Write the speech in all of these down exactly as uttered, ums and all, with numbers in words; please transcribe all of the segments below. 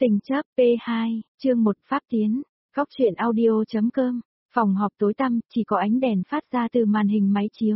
Tình chấp P hai, chương một Pháp tiến, góc truyện audio.com, phòng họp tối tăm, chỉ có ánh đèn phát ra từ màn hình máy chiếu.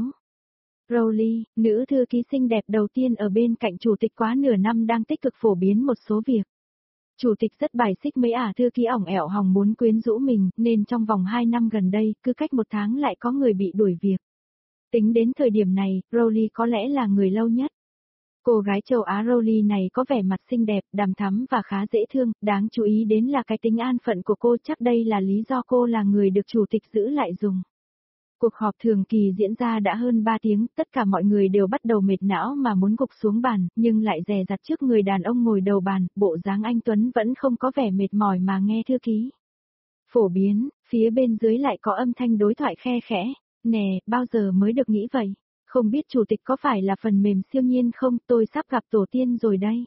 Rowley, nữ thư ký xinh đẹp đầu tiên ở bên cạnh chủ tịch quá nửa năm đang tích cực phổ biến một số việc. Chủ tịch rất bài xích mấy ả thư ký ỏng ẻo hòng muốn quyến rũ mình, nên trong vòng hai năm gần đây, cứ cách một tháng lại có người bị đuổi việc. Tính đến thời điểm này, Rowley có lẽ là người lâu nhất. Cô gái châu Á Rowley này có vẻ mặt xinh đẹp, đằm thắm và khá dễ thương, đáng chú ý đến là cái tính an phận của cô, chắc đây là lý do cô là người được chủ tịch giữ lại dùng. Cuộc họp thường kỳ diễn ra đã hơn ba tiếng, tất cả mọi người đều bắt đầu mệt não mà muốn gục xuống bàn, nhưng lại dè dặt trước người đàn ông ngồi đầu bàn, bộ dáng anh Tuấn vẫn không có vẻ mệt mỏi mà nghe thư ký. Phổ biến, phía bên dưới lại có âm thanh đối thoại khe khẽ, nè, bao giờ mới được nghĩ vậy? Không biết chủ tịch có phải là phần mềm siêu nhiên không, tôi sắp gặp tổ tiên rồi đây.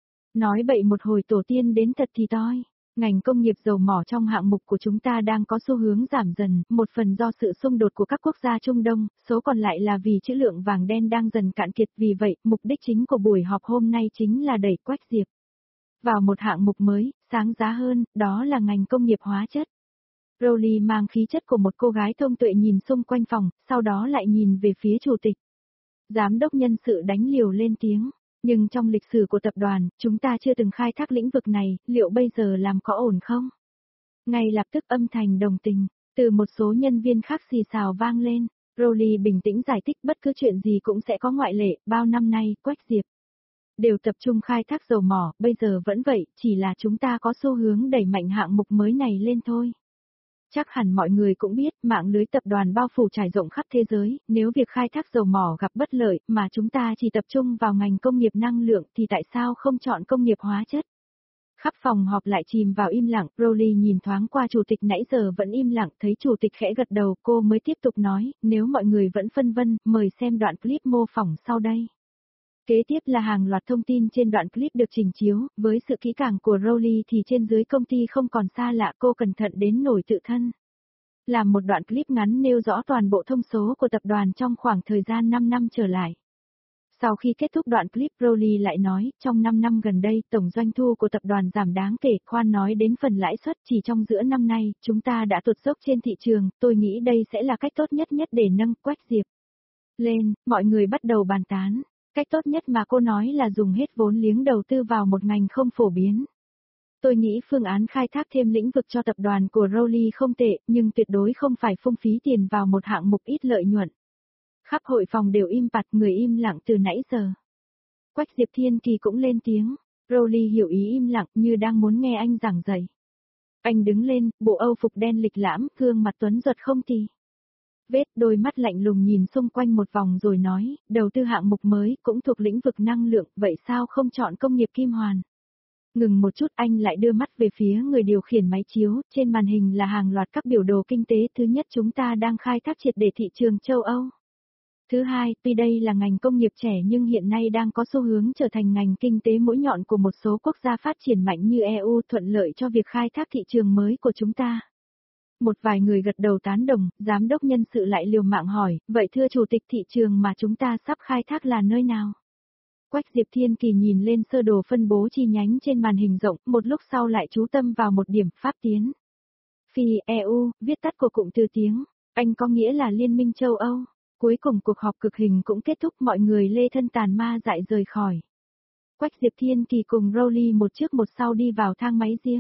Nói bậy một hồi tổ tiên đến thật thì toi. Ngành công nghiệp dầu mỏ trong hạng mục của chúng ta đang có xu hướng giảm dần, một phần do sự xung đột của các quốc gia Trung Đông, số còn lại là vì trữ lượng vàng đen đang dần cạn kiệt, vì vậy, mục đích chính của buổi họp hôm nay chính là đẩy Quách Diệp vào một hạng mục mới, sáng giá hơn, đó là ngành công nghiệp hóa chất. Rowley mang khí chất của một cô gái thông tuệ nhìn xung quanh phòng, sau đó lại nhìn về phía chủ tịch. Giám đốc nhân sự đánh liều lên tiếng, nhưng trong lịch sử của tập đoàn, chúng ta chưa từng khai thác lĩnh vực này, liệu bây giờ làm có ổn không? Ngay lập tức âm thanh đồng tình, từ một số nhân viên khác xì xào vang lên. Rowley bình tĩnh giải thích bất cứ chuyện gì cũng sẽ có ngoại lệ, bao năm nay, Quách Diệp đều tập trung khai thác dầu mỏ, bây giờ vẫn vậy, chỉ là chúng ta có xu hướng đẩy mạnh hạng mục mới này lên thôi. Chắc hẳn mọi người cũng biết, mạng lưới tập đoàn bao phủ trải rộng khắp thế giới, nếu việc khai thác dầu mỏ gặp bất lợi, mà chúng ta chỉ tập trung vào ngành công nghiệp năng lượng thì tại sao không chọn công nghiệp hóa chất? Khắp phòng họp lại chìm vào im lặng, Rowley nhìn thoáng qua chủ tịch nãy giờ vẫn im lặng, thấy chủ tịch khẽ gật đầu, cô mới tiếp tục nói, nếu mọi người vẫn phân vân, mời xem đoạn clip mô phỏng sau đây. Kế tiếp là hàng loạt thông tin trên đoạn clip được trình chiếu, với sự kỹ càng của Rowley thì trên dưới công ty không còn xa lạ, cô cẩn thận đến nổi tự thân. Làm một đoạn clip ngắn nêu rõ toàn bộ thông số của tập đoàn trong khoảng thời gian năm năm trở lại. Sau khi kết thúc đoạn clip, Rowley lại nói, trong năm năm gần đây, tổng doanh thu của tập đoàn giảm đáng kể, khoan nói đến phần lãi suất, chỉ trong giữa năm nay, chúng ta đã tụt dốc trên thị trường, tôi nghĩ đây sẽ là cách tốt nhất nhất để nâng Quách Diệp lên, mọi người bắt đầu bàn tán. Cách tốt nhất mà cô nói là dùng hết vốn liếng đầu tư vào một ngành không phổ biến. Tôi nghĩ phương án khai thác thêm lĩnh vực cho tập đoàn của Rowley không tệ, nhưng tuyệt đối không phải phung phí tiền vào một hạng mục ít lợi nhuận. Khắp hội phòng đều im bặt, người im lặng từ nãy giờ. Quách Diệp Thiên Kỳ cũng lên tiếng, Rowley hiểu ý im lặng như đang muốn nghe anh giảng dạy. Anh đứng lên, bộ âu phục đen lịch lãm, gương mặt tuấn giật không tì vết, đôi mắt lạnh lùng nhìn xung quanh một vòng rồi nói, đầu tư hạng mục mới cũng thuộc lĩnh vực năng lượng, vậy sao không chọn công nghiệp kim hoàn? Ngừng một chút, anh lại đưa mắt về phía người điều khiển máy chiếu, trên màn hình là hàng loạt các biểu đồ kinh tế. Thứ nhất, chúng ta đang khai thác triệt để thị trường châu Âu. Thứ hai, tuy đây là ngành công nghiệp trẻ nhưng hiện nay đang có xu hướng trở thành ngành kinh tế mũi nhọn của một số quốc gia phát triển mạnh như e u, thuận lợi cho việc khai thác thị trường mới của chúng ta. Một vài người gật đầu tán đồng, giám đốc nhân sự lại liều mạng hỏi, vậy thưa chủ tịch, thị trường mà chúng ta sắp khai thác là nơi nào? Quách Diệp Thiên Kỳ nhìn lên sơ đồ phân bố chi nhánh trên màn hình rộng, một lúc sau lại chú tâm vào một điểm, Pháp tiến. Phi, e u, viết tắt của cụm từ tiếng, Anh có nghĩa là Liên minh châu Âu. Cuối cùng cuộc họp cực hình cũng kết thúc, mọi người lê thân tàn ma dại rời khỏi. Quách Diệp Thiên Kỳ cùng Rowley một trước một sau đi vào thang máy riêng.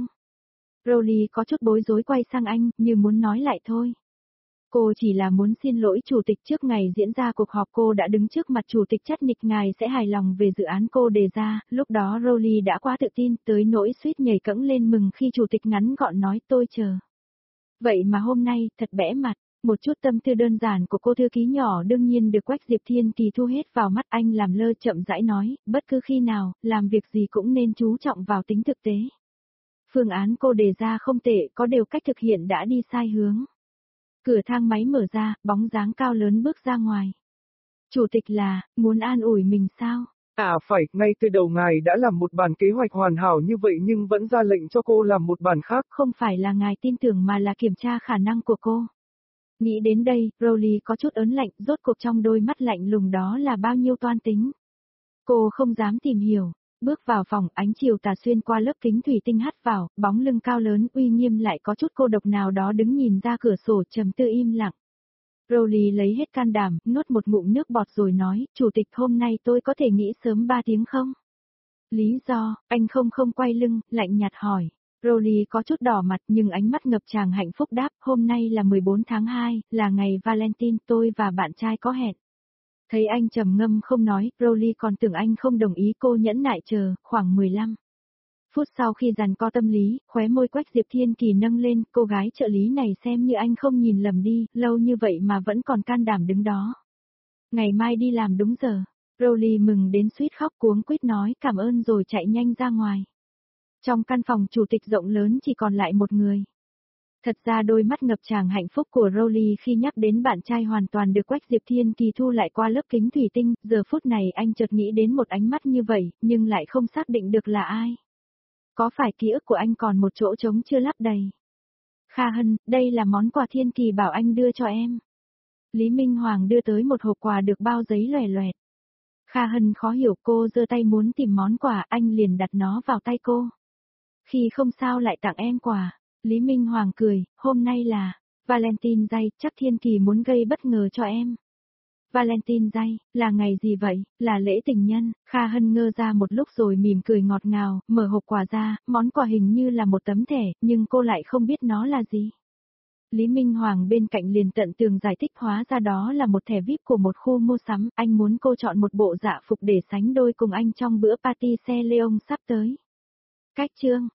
Rowley có chút bối rối quay sang anh, như muốn nói lại thôi. Cô chỉ là muốn xin lỗi chủ tịch, trước ngày diễn ra cuộc họp cô đã đứng trước mặt chủ tịch chắc nịch ngài sẽ hài lòng về dự án cô đề ra, lúc đó Rowley đã quá tự tin tới nỗi suýt nhảy cẫng lên mừng khi chủ tịch ngắn gọn nói tôi chờ. Vậy mà hôm nay, thật bẽ mặt, một chút tâm tư đơn giản của cô thư ký nhỏ đương nhiên được Quách Diệp Thiên Kỳ thu hết vào mắt, anh làm lơ chậm rãi nói, bất cứ khi nào, làm việc gì cũng nên chú trọng vào tính thực tế. Phương án cô đề ra không tệ, có điều cách thực hiện đã đi sai hướng. Cửa thang máy mở ra, bóng dáng cao lớn bước ra ngoài. Chủ tịch là, muốn an ủi mình sao? À phải, ngay từ đầu ngài đã làm một bản kế hoạch hoàn hảo như vậy nhưng vẫn ra lệnh cho cô làm một bản khác. Không phải là ngài tin tưởng mà là kiểm tra khả năng của cô. Nghĩ đến đây, Rowley có chút ớn lạnh, rốt cuộc trong đôi mắt lạnh lùng đó là bao nhiêu toan tính. Cô không dám tìm hiểu. Bước vào phòng, ánh chiều tà xuyên qua lớp kính thủy tinh hắt vào, bóng lưng cao lớn uy nghiêm lại có chút cô độc nào đó đứng nhìn ra cửa sổ trầm tư im lặng. Rowley lấy hết can đảm, nuốt một ngụm nước bọt rồi nói, chủ tịch hôm nay tôi có thể nghỉ sớm ba tiếng không? Lý do, anh không không quay lưng, lạnh nhạt hỏi. Rowley có chút đỏ mặt nhưng ánh mắt ngập tràn hạnh phúc đáp, hôm nay là mười bốn tháng hai, là ngày Valentine, tôi và bạn trai có hẹn. Thấy anh trầm ngâm không nói, Rowley còn tưởng anh không đồng ý, cô nhẫn nại chờ, khoảng mười lăm phút sau khi giằng co tâm lý, khóe môi Quách Diệp Thiên Kỳ nâng lên, cô gái trợ lý này xem như anh không nhìn lầm đi, lâu như vậy mà vẫn còn can đảm đứng đó. Ngày mai đi làm đúng giờ. Rowley mừng đến suýt khóc cuống quýt nói cảm ơn rồi chạy nhanh ra ngoài. Trong căn phòng chủ tịch rộng lớn chỉ còn lại một người. Thật ra đôi mắt ngập tràn hạnh phúc của Rowley khi nhắc đến bạn trai hoàn toàn được Quách Diệp Thiên Kỳ thu lại qua lớp kính thủy tinh, giờ phút này anh chợt nghĩ đến một ánh mắt như vậy, nhưng lại không xác định được là ai. Có phải ký ức của anh còn một chỗ trống chưa lấp đầy? Kha Hân, đây là món quà Thiên Kỳ bảo anh đưa cho em. Lý Minh Hoàng đưa tới một hộp quà được bao giấy loè loẹt. Kha Hân khó hiểu, cô giơ tay muốn tìm món quà, anh liền đặt nó vào tay cô. Khi không sao lại tặng em quà. Lý Minh Hoàng cười, hôm nay là Valentine Day, chắc Thiên Kỳ muốn gây bất ngờ cho em. Valentine Day, là ngày gì vậy, là lễ tình nhân? Kha Hân ngơ ra một lúc rồi mỉm cười ngọt ngào, mở hộp quà ra, món quà hình như là một tấm thẻ, nhưng cô lại không biết nó là gì. Lý Minh Hoàng bên cạnh liền tận tường giải thích, hóa ra đó là một thẻ vi ai pi của một khu mua sắm, anh muốn cô chọn một bộ dạ phục để sánh đôi cùng anh trong bữa party xe Leon sắp tới. Cách chương